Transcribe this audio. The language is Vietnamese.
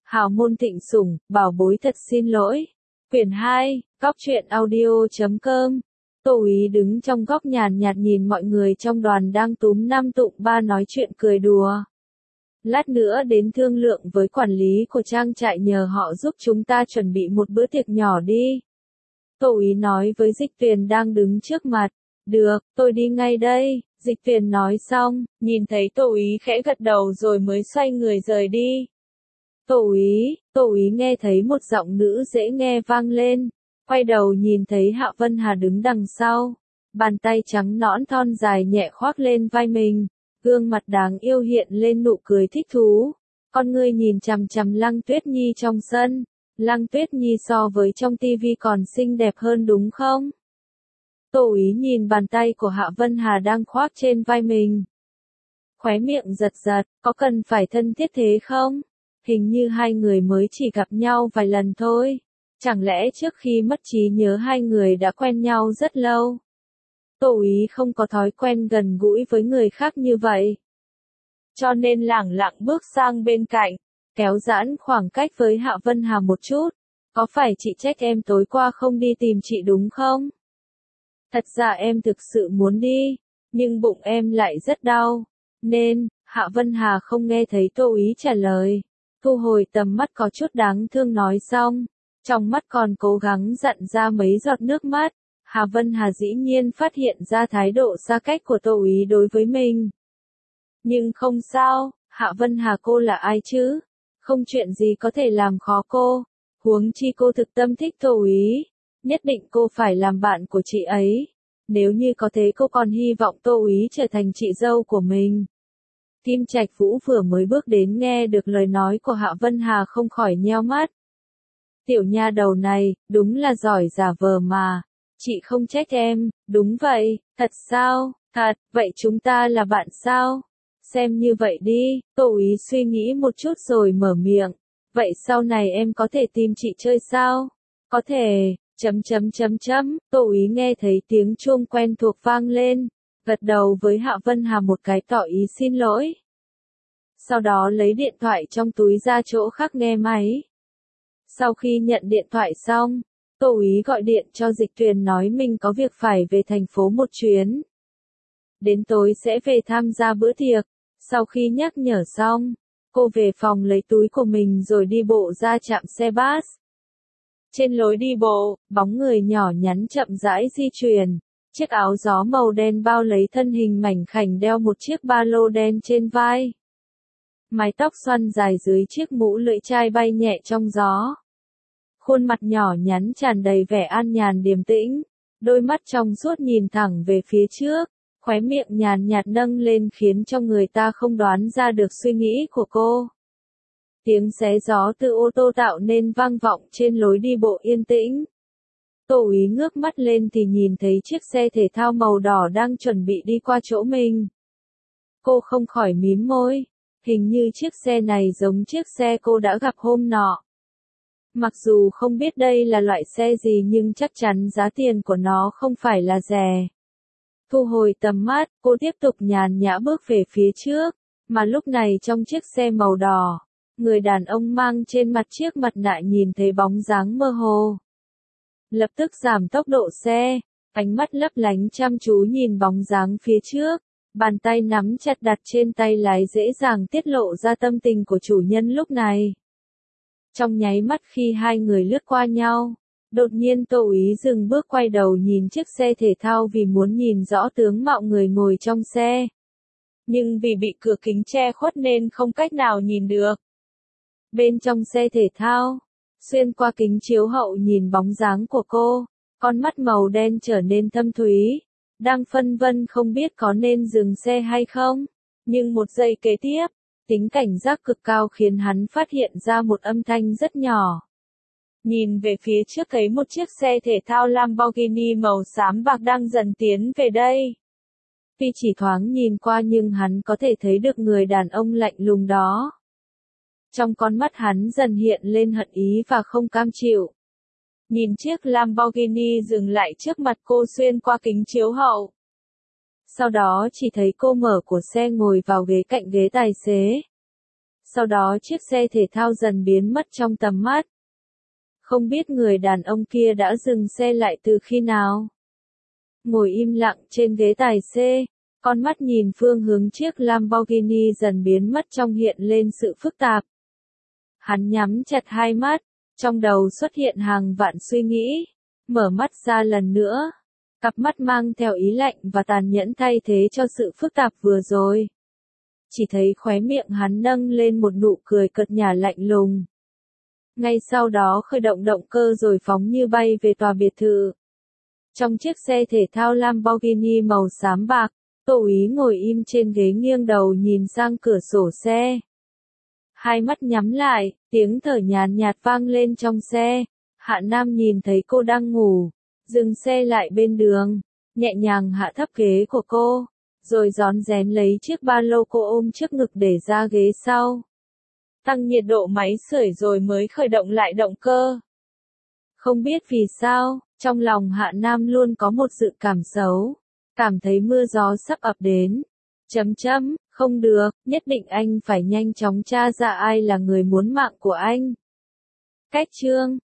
Hào môn thịnh sủng, bảo bối thật xin lỗi. Quyển 2, Cóc truyện audio.com. Tô Úy đứng trong góc nhàn nhạt nhìn mọi người trong đoàn đang túm năm tụm ba nói chuyện cười đùa. Lát nữa đến thương lượng với quản lý của trang trại nhờ họ giúp chúng ta chuẩn bị một bữa tiệc nhỏ đi. Tô Úy nói với Dịch Tuyền đang đứng trước mặt. Được, tôi đi ngay đây. Dịch Tuyền nói xong, nhìn thấy Tô Úy khẽ gật đầu rồi mới xoay người rời đi. Tô Úy nghe thấy một giọng nữ dễ nghe vang lên, quay đầu nhìn thấy Hạ Vân Hà đứng đằng sau, bàn tay trắng nõn thon dài nhẹ khoác lên vai mình, gương mặt đáng yêu hiện lên nụ cười thích thú, con ngươi nhìn chằm chằm Lăng Tuyết Nhi trong sân, Lăng Tuyết Nhi so với trong tivi còn xinh đẹp hơn đúng không? Tô Úy nhìn bàn tay của Hạ Vân Hà đang khoác trên vai mình. Khóe miệng giật giật, có cần phải thân thiết thế không? Hình như hai người mới chỉ gặp nhau vài lần thôi. Chẳng lẽ trước khi mất trí nhớ hai người đã quen nhau rất lâu? Tô Úy không có thói quen gần gũi với người khác như vậy. Cho nên lẳng lặng bước sang bên cạnh, kéo giãn khoảng cách với Hạ Vân Hà một chút. Có phải chị trách em tối qua không đi tìm chị đúng không? Thật ra em thực sự muốn đi, nhưng bụng em lại rất đau. Nên, Hạ Vân Hà không nghe thấy Tô Úy trả lời. Thu hồi tầm mắt có chút đáng thương nói xong, trong mắt còn cố gắng dặn ra mấy giọt nước mắt. Hạ Vân Hà dĩ nhiên phát hiện ra thái độ xa cách của Tô Úy đối với mình. Nhưng không sao, Hạ Vân Hà cô là ai chứ? Không chuyện gì có thể làm khó cô. Huống chi cô thực tâm thích Tô Úy, nhất định cô phải làm bạn của chị ấy. Nếu như có thế cô còn hy vọng Tô Úy trở thành chị dâu của mình. Kim Trạch Vũ vừa mới bước đến nghe được lời nói của Hạ Vân Hà không khỏi nheo mắt. Tiểu nha đầu này, đúng là giỏi giả vờ mà. Chị không trách em, đúng vậy, thật sao, thật, vậy chúng ta là bạn sao? Xem như vậy đi, Tô Úy suy nghĩ một chút rồi mở miệng. Vậy sau này em có thể tìm chị chơi sao? Có thể, Tô Úy nghe thấy tiếng chuông quen thuộc vang lên, gật đầu với Hạ Vân Hà một cái tỏ ý xin lỗi. Sau đó lấy điện thoại trong túi ra chỗ khác nghe máy. Sau khi nhận điện thoại xong, Tô Úy gọi điện cho Dịch Tuyền nói mình có việc phải về thành phố một chuyến. Đến tối sẽ về tham gia bữa tiệc. Sau khi nhắc nhở xong, cô về phòng lấy túi của mình rồi đi bộ ra trạm xe bus. Trên lối đi bộ, bóng người nhỏ nhắn chậm rãi di chuyển. Chiếc áo gió màu đen bao lấy thân hình mảnh khảnh đeo một chiếc ba lô đen trên vai. Mái tóc xoăn dài dưới chiếc mũ lưỡi chai bay nhẹ trong gió. Khuôn mặt nhỏ nhắn tràn đầy vẻ an nhàn điềm tĩnh, đôi mắt trong suốt nhìn thẳng về phía trước, khóe miệng nhàn nhạt nâng lên khiến cho người ta không đoán ra được suy nghĩ của cô. Tiếng xé gió từ ô tô tạo nên vang vọng trên lối đi bộ yên tĩnh. Tô Úy ngước mắt lên thì nhìn thấy chiếc xe thể thao màu đỏ đang chuẩn bị đi qua chỗ mình. Cô không khỏi mím môi, hình như chiếc xe này giống chiếc xe cô đã gặp hôm nọ. Mặc dù không biết đây là loại xe gì nhưng chắc chắn giá tiền của nó không phải là rẻ. Thu hồi tầm mắt, cô tiếp tục nhàn nhã bước về phía trước, mà lúc này trong chiếc xe màu đỏ, người đàn ông mang trên mặt chiếc mặt nạ nhìn thấy bóng dáng mơ hồ. Lập tức giảm tốc độ xe, ánh mắt lấp lánh chăm chú nhìn bóng dáng phía trước, bàn tay nắm chặt đặt trên tay lái dễ dàng tiết lộ ra tâm tình của chủ nhân lúc này. Trong nháy mắt khi hai người lướt qua nhau, đột nhiên Tô Úy dừng bước quay đầu nhìn chiếc xe thể thao vì muốn nhìn rõ tướng mạo người ngồi trong xe. Nhưng vì bị cửa kính che khuất nên không cách nào nhìn được. Bên trong xe thể thao, xuyên qua kính chiếu hậu nhìn bóng dáng của cô, con mắt màu đen trở nên thâm thúy, đang phân vân không biết có nên dừng xe hay không. Nhưng một giây kế tiếp, tính cảnh giác cực cao khiến hắn phát hiện ra một âm thanh rất nhỏ. Nhìn về phía trước thấy một chiếc xe thể thao Lamborghini màu xám bạc đang dần tiến về đây. Tuy chỉ thoáng nhìn qua nhưng hắn có thể thấy được người đàn ông lạnh lùng đó. Trong con mắt hắn dần hiện lên hận ý và không cam chịu. Nhìn chiếc Lamborghini dừng lại trước mặt cô xuyên qua kính chiếu hậu. Sau đó chỉ thấy cô mở của xe ngồi vào ghế cạnh ghế tài xế. Sau đó chiếc xe thể thao dần biến mất trong tầm mắt. Không biết người đàn ông kia đã dừng xe lại từ khi nào. Ngồi im lặng trên ghế tài xế, con mắt nhìn phương hướng chiếc Lamborghini dần biến mất trong hiện lên sự phức tạp. Hắn nhắm chặt hai mắt, trong đầu xuất hiện hàng vạn suy nghĩ, mở mắt ra lần nữa. Cặp mắt mang theo ý lạnh và tàn nhẫn thay thế cho sự phức tạp vừa rồi. Chỉ thấy khóe miệng hắn nâng lên một nụ cười cợt nhả lạnh lùng. Ngay sau đó khởi động động cơ rồi phóng như bay về tòa biệt thự. Trong chiếc xe thể thao Lamborghini màu xám bạc, Tô Úy ngồi im trên ghế nghiêng đầu nhìn sang cửa sổ xe. Hai mắt nhắm lại, tiếng thở nhàn nhạt vang lên trong xe. Hạ Nam nhìn thấy cô đang ngủ, dừng xe lại bên đường, nhẹ nhàng hạ thấp ghế của cô, rồi rón rén lấy chiếc ba lô cô ôm trước ngực để ra ghế sau. Tăng nhiệt độ máy sưởi rồi mới khởi động lại động cơ. Không biết vì sao, trong lòng Hạ Nam luôn có một dự cảm xấu, cảm thấy mưa gió sắp ập đến. Không được, nhất định anh phải nhanh chóng tra ra ai là người muốn mạng của anh. Cách chương